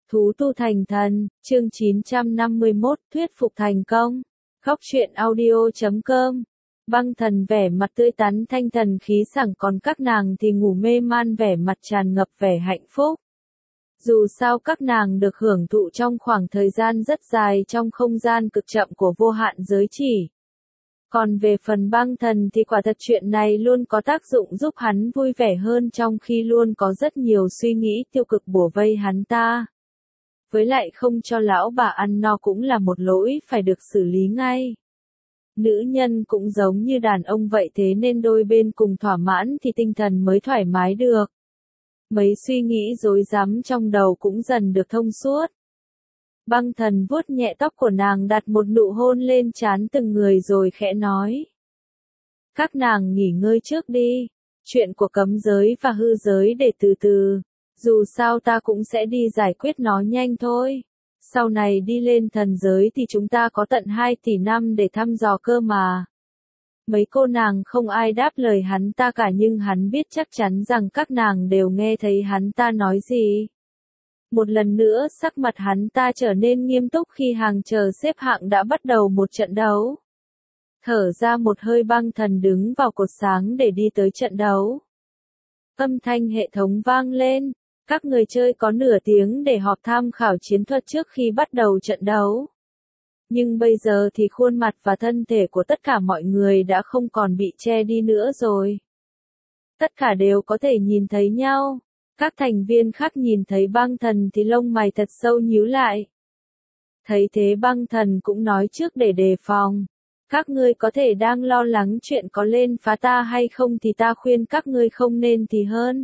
Thú tu thành thần, chương 951, thuyết phục thành công. Góc truyện audio.com. Băng thần vẻ mặt tươi tắn thanh thần khí sảng, còn các nàng thì ngủ mê man vẻ mặt tràn ngập vẻ hạnh phúc. Dù sao các nàng được hưởng thụ trong khoảng thời gian rất dài trong không gian cực chậm của vô hạn giới chỉ. Còn về phần băng thần thì quả thật chuyện này luôn có tác dụng giúp hắn vui vẻ hơn, trong khi luôn có rất nhiều suy nghĩ tiêu cực bủa vây hắn ta. Với lại không cho lão bà ăn no cũng là một lỗi phải được xử lý ngay. Nữ nhân cũng giống như đàn ông vậy, thế nên đôi bên cùng thỏa mãn thì tinh thần mới thoải mái được. Mấy suy nghĩ rối rắm trong đầu cũng dần được thông suốt. Băng thần vuốt nhẹ tóc của nàng, đặt một nụ hôn lên trán từng người rồi khẽ nói. Các nàng nghỉ ngơi trước đi, chuyện của cấm giới và hư giới để từ từ, dù sao ta cũng sẽ đi giải quyết nó nhanh thôi. Sau này đi lên thần giới thì chúng ta có tận 2 tỷ năm để thăm dò cơ mà. Mấy cô nàng không ai đáp lời hắn ta cả, nhưng hắn biết chắc chắn rằng các nàng đều nghe thấy hắn ta nói gì. Một lần nữa sắc mặt hắn ta trở nên nghiêm túc khi hàng chờ xếp hạng đã bắt đầu một trận đấu. Thở ra một hơi, băng thần đứng vào cột sáng để đi tới trận đấu. Âm thanh hệ thống vang lên, các người chơi có nửa tiếng để họp tham khảo chiến thuật trước khi bắt đầu trận đấu. Nhưng bây giờ thì khuôn mặt và thân thể của tất cả mọi người đã không còn bị che đi nữa rồi. Tất cả đều có thể nhìn thấy nhau. Các thành viên khác nhìn thấy băng thần thì lông mày thật sâu nhíu lại. Thấy thế băng thần cũng nói trước để đề phòng. Các ngươi có thể đang lo lắng chuyện có lên phá ta hay không thì ta khuyên các ngươi không nên thì hơn.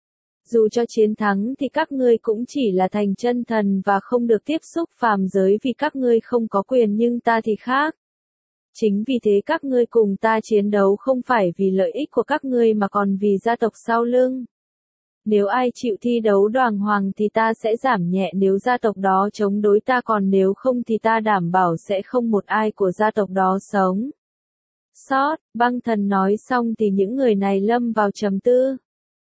Dù cho chiến thắng thì các ngươi cũng chỉ là thành chân thần và không được tiếp xúc phàm giới vì các ngươi không có quyền, nhưng ta thì khác. Chính vì thế các ngươi cùng ta chiến đấu không phải vì lợi ích của các ngươi mà còn vì gia tộc sau lưng. Nếu ai chịu thi đấu đoàng hoàng thì ta sẽ giảm nhẹ nếu gia tộc đó chống đối ta, còn nếu không thì ta đảm bảo sẽ không một ai của gia tộc đó sống sót. Băng thần nói xong thì những người này lâm vào trầm tư.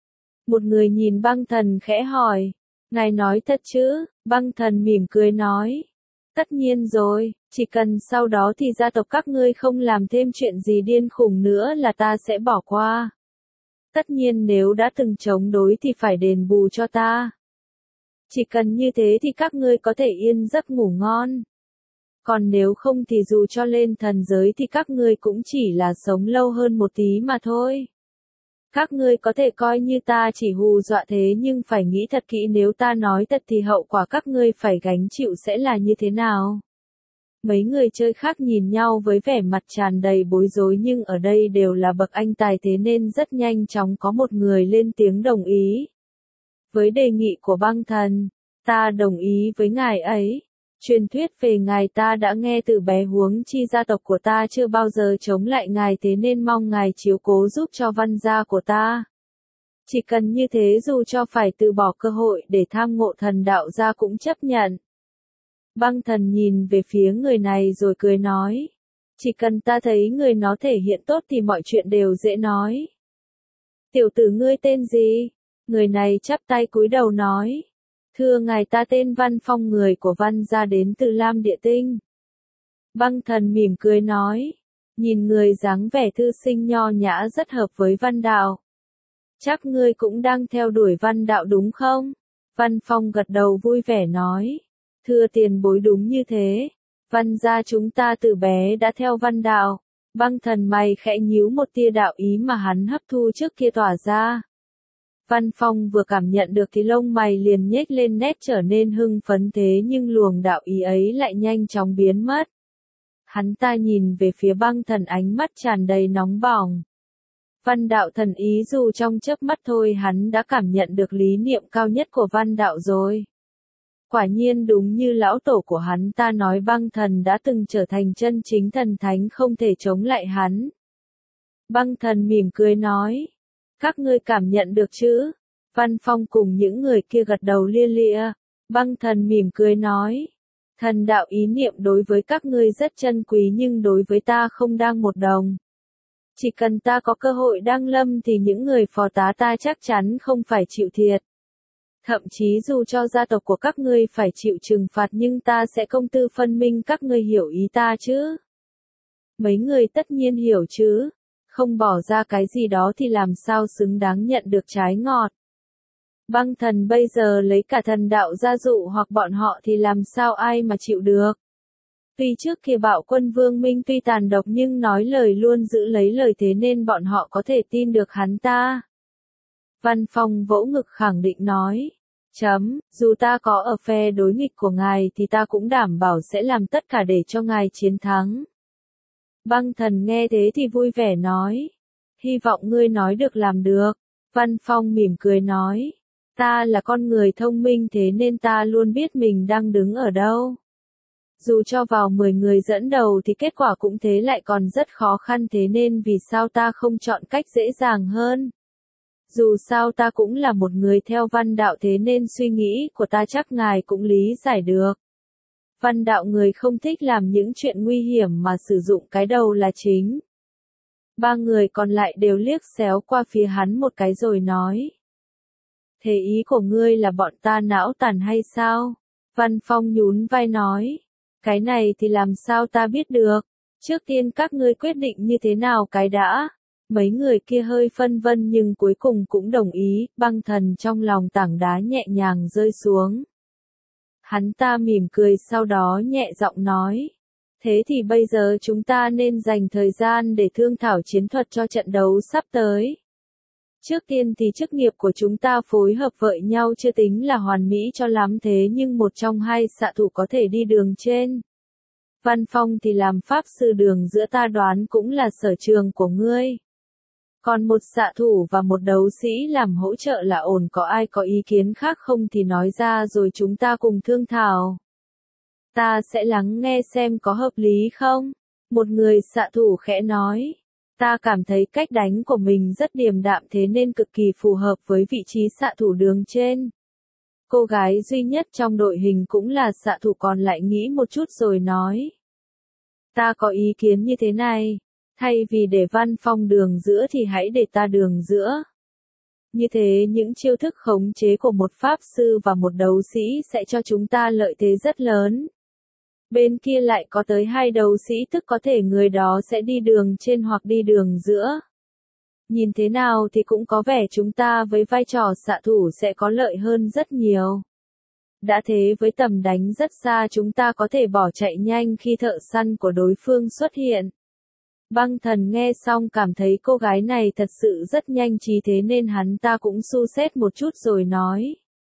Một người nhìn băng thần khẽ hỏi, ngài nói thật chứ? Băng thần mỉm cười nói, tất nhiên rồi, chỉ cần sau đó thì gia tộc các ngươi không làm thêm chuyện gì điên khùng nữa là ta sẽ bỏ qua. Tất nhiên nếu đã từng chống đối thì phải đền bù cho ta. Chỉ cần như thế thì các ngươi có thể yên giấc ngủ ngon. Còn nếu không thì dù cho lên thần giới thì các ngươi cũng chỉ là sống lâu hơn một tí mà thôi. Các ngươi có thể coi như ta chỉ hù dọa thế, nhưng phải nghĩ thật kỹ, nếu ta nói thật thì hậu quả các ngươi phải gánh chịu sẽ là như thế nào. Mấy người chơi khác nhìn nhau với vẻ mặt tràn đầy bối rối, nhưng ở đây đều là bậc anh tài thế nên rất nhanh chóng có một người lên tiếng đồng ý. Với đề nghị của băng thần, ta đồng ý với ngài ấy. Truyền thuyết về ngài ta đã nghe từ bé, huống chi gia tộc của ta chưa bao giờ chống lại ngài, thế nên mong ngài chiếu cố giúp cho văn gia của ta. Chỉ cần như thế, dù cho phải từ bỏ cơ hội để tham ngộ thần đạo gia cũng chấp nhận. Băng thần nhìn về phía người này rồi cười nói, chỉ cần ta thấy người nó thể hiện tốt thì mọi chuyện đều dễ nói. Tiểu tử ngươi tên gì? Người này chắp tay cúi đầu nói, thưa ngài, ta tên Văn Phong, người của Văn gia, đến từ Lam Địa Tinh. Băng thần mỉm cười nói, nhìn người dáng vẻ thư sinh nho nhã rất hợp với văn đạo. Chắc ngươi cũng đang theo đuổi văn đạo đúng không? Văn Phong gật đầu vui vẻ nói, thưa tiền bối, đúng như thế. Văn gia chúng ta từ bé đã theo văn đạo. Băng thần mày khẽ nhíu, một tia đạo ý mà hắn hấp thu trước kia tỏa ra. Văn Phong vừa cảm nhận được thì lông mày liền nhếch lên, nét trở nên hưng phấn, thế nhưng luồng đạo ý ấy lại nhanh chóng biến mất. Hắn ta nhìn về phía băng thần, ánh mắt tràn đầy nóng bỏng. Văn đạo thần ý, dù trong chớp mắt thôi hắn đã cảm nhận được lý niệm cao nhất của văn đạo rồi. Quả nhiên đúng như lão tổ của hắn ta nói, băng thần đã từng trở thành chân chính thần thánh, không thể chống lại hắn. Băng thần mỉm cười nói, các ngươi cảm nhận được chứ? Văn Phong cùng những người kia gật đầu lia lịa. Băng thần mỉm cười nói, thần đạo ý niệm đối với các ngươi rất chân quý, nhưng đối với ta không đang một đồng. Chỉ cần ta có cơ hội đăng lâm thì những người phò tá ta chắc chắn không phải chịu thiệt. Thậm chí dù cho gia tộc của các ngươi phải chịu trừng phạt nhưng ta sẽ công tư phân minh, các ngươi hiểu ý ta chứ? Mấy người tất nhiên hiểu chứ, không bỏ ra cái gì đó thì làm sao xứng đáng nhận được trái ngọt. Băng thần bây giờ lấy cả thần đạo gia dụ hoặc bọn họ thì làm sao ai mà chịu được. Tuy trước kia Bạo Quân Vương Minh tuy tàn độc nhưng nói lời luôn giữ lấy lời, thế nên bọn họ có thể tin được hắn ta. Văn Phong vỗ ngực khẳng định nói. Dù ta có ở phe đối nghịch của ngài thì ta cũng đảm bảo sẽ làm tất cả để cho ngài chiến thắng. Băng thần nghe thế thì vui vẻ nói. Hy vọng ngươi nói được làm được. Văn Phong mỉm cười nói. Ta là con người thông minh thế nên ta luôn biết mình đang đứng ở đâu. Dù cho vào 10 người dẫn đầu thì kết quả cũng thế lại còn rất khó khăn, thế nên vì sao ta không chọn cách dễ dàng hơn. Dù sao ta cũng là một người theo văn đạo thế nên suy nghĩ của ta chắc ngài cũng lý giải được. Văn đạo người không thích làm những chuyện nguy hiểm mà sử dụng cái đầu là chính. Ba người còn lại đều liếc xéo qua phía hắn một cái rồi nói. Thế ý của ngươi là bọn ta não tàn hay sao? Văn Phong nhún vai nói. Cái này thì làm sao ta biết được? Trước tiên các ngươi quyết định như thế nào cái đã? Mấy người kia hơi phân vân nhưng cuối cùng cũng đồng ý, băng thần trong lòng tảng đá nhẹ nhàng rơi xuống. Hắn ta mỉm cười sau đó nhẹ giọng nói. Thế thì bây giờ chúng ta nên dành thời gian để thương thảo chiến thuật cho trận đấu sắp tới. Trước tiên thì chức nghiệp của chúng ta phối hợp với nhau chưa tính là hoàn mỹ cho lắm, thế nhưng một trong hai xạ thủ có thể đi đường trên. Văn Phong thì làm pháp sư đường giữa, ta đoán cũng là sở trường của ngươi. Còn một xạ thủ và một đấu sĩ làm hỗ trợ là ổn, có ai có ý kiến khác không thì nói ra rồi chúng ta cùng thương thảo. Ta sẽ lắng nghe xem có hợp lý không? Một người xạ thủ khẽ nói. Ta cảm thấy cách đánh của mình rất điềm đạm thế nên cực kỳ phù hợp với vị trí xạ thủ đường trên. Cô gái duy nhất trong đội hình cũng là xạ thủ, còn lại nghĩ một chút rồi nói. Ta có ý kiến như thế này. Thay vì để Văn Phong đường giữa thì hãy để ta đường giữa. Như thế những chiêu thức khống chế của một pháp sư và một đấu sĩ sẽ cho chúng ta lợi thế rất lớn. Bên kia lại có tới 2 đấu sĩ, tức có thể người đó sẽ đi đường trên hoặc đi đường giữa. Nhìn thế nào thì cũng có vẻ chúng ta với vai trò xạ thủ sẽ có lợi hơn rất nhiều. Đã thế với tầm đánh rất xa chúng ta có thể bỏ chạy nhanh khi thợ săn của đối phương xuất hiện. Băng thần nghe xong cảm thấy cô gái này thật sự rất nhanh trí, thế nên hắn ta cũng su xét một chút rồi nói.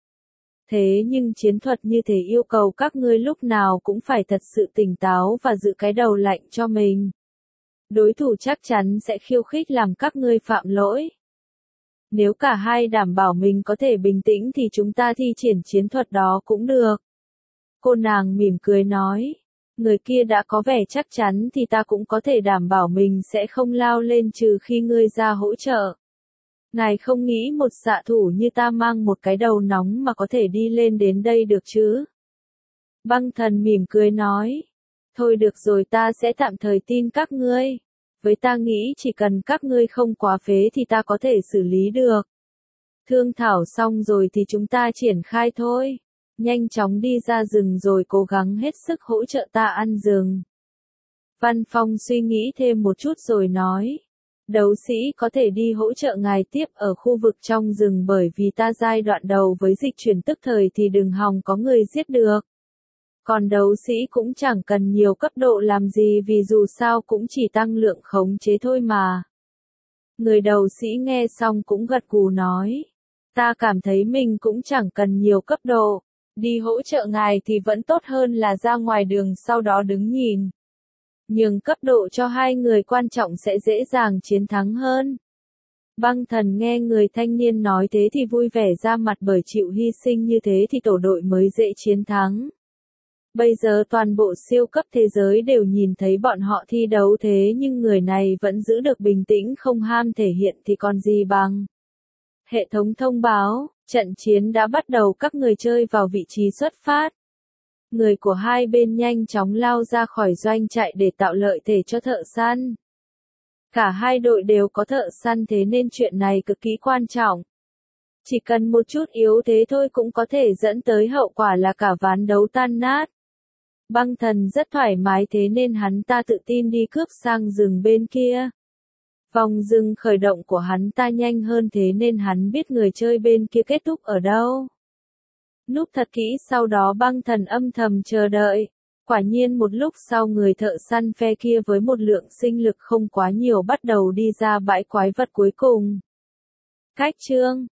Thế nhưng chiến thuật như thế yêu cầu các ngươi lúc nào cũng phải thật sự tỉnh táo và giữ cái đầu lạnh cho mình. Đối thủ chắc chắn sẽ khiêu khích làm các ngươi phạm lỗi. Nếu cả hai đảm bảo mình có thể bình tĩnh thì chúng ta thi triển chiến thuật đó cũng được. Cô nàng mỉm cười nói. Người kia đã có vẻ chắc chắn thì ta cũng có thể đảm bảo mình sẽ không lao lên trừ khi ngươi ra hỗ trợ. Ngài không nghĩ một xạ thủ như ta mang một cái đầu nóng mà có thể đi lên đến đây được chứ? Băng thần mỉm cười nói. Thôi được rồi, ta sẽ tạm thời tin các ngươi. Với ta nghĩ chỉ cần các ngươi không quá phế thì ta có thể xử lý được. Thương thảo xong rồi thì chúng ta triển khai thôi. Nhanh chóng đi ra rừng rồi cố gắng hết sức hỗ trợ ta ăn rừng. Văn Phong suy nghĩ thêm một chút rồi nói. Đấu sĩ có thể đi hỗ trợ ngài tiếp ở khu vực trong rừng, bởi vì ta giai đoạn đầu với dịch chuyển tức thời thì đừng hòng có người giết được. Còn đấu sĩ cũng chẳng cần nhiều cấp độ làm gì vì dù sao cũng chỉ tăng lượng khống chế thôi mà. Người đấu sĩ nghe xong cũng gật gù nói. Ta cảm thấy mình cũng chẳng cần nhiều cấp độ. Đi hỗ trợ ngài thì vẫn tốt hơn là ra ngoài đường sau đó đứng nhìn. Nhưng cấp độ cho hai người quan trọng sẽ dễ dàng chiến thắng hơn. Băng thần nghe người thanh niên nói thế thì vui vẻ ra mặt, bởi chịu hy sinh như thế thì tổ đội mới dễ chiến thắng. Bây giờ toàn bộ siêu cấp thế giới đều nhìn thấy bọn họ thi đấu thế nhưng người này vẫn giữ được bình tĩnh không ham thể hiện thì còn gì bằng. Hệ thống thông báo, trận chiến đã bắt đầu, các người chơi vào vị trí xuất phát. Người của hai bên nhanh chóng lao ra khỏi doanh trại để tạo lợi thế cho thợ săn. Cả hai đội đều có thợ săn thế nên chuyện này cực kỳ quan trọng. Chỉ cần một chút yếu thế thôi cũng có thể dẫn tới hậu quả là cả ván đấu tan nát. Băng thần rất thoải mái thế nên hắn ta tự tin đi cướp sang rừng bên kia. Vòng rừng khởi động của hắn ta nhanh hơn thế nên hắn biết người chơi bên kia kết thúc ở đâu. Núp thật kỹ sau đó băng thần âm thầm chờ đợi. Quả nhiên một lúc sau người thợ săn phe kia với một lượng sinh lực không quá nhiều bắt đầu đi ra bãi quái vật cuối cùng. Cách chương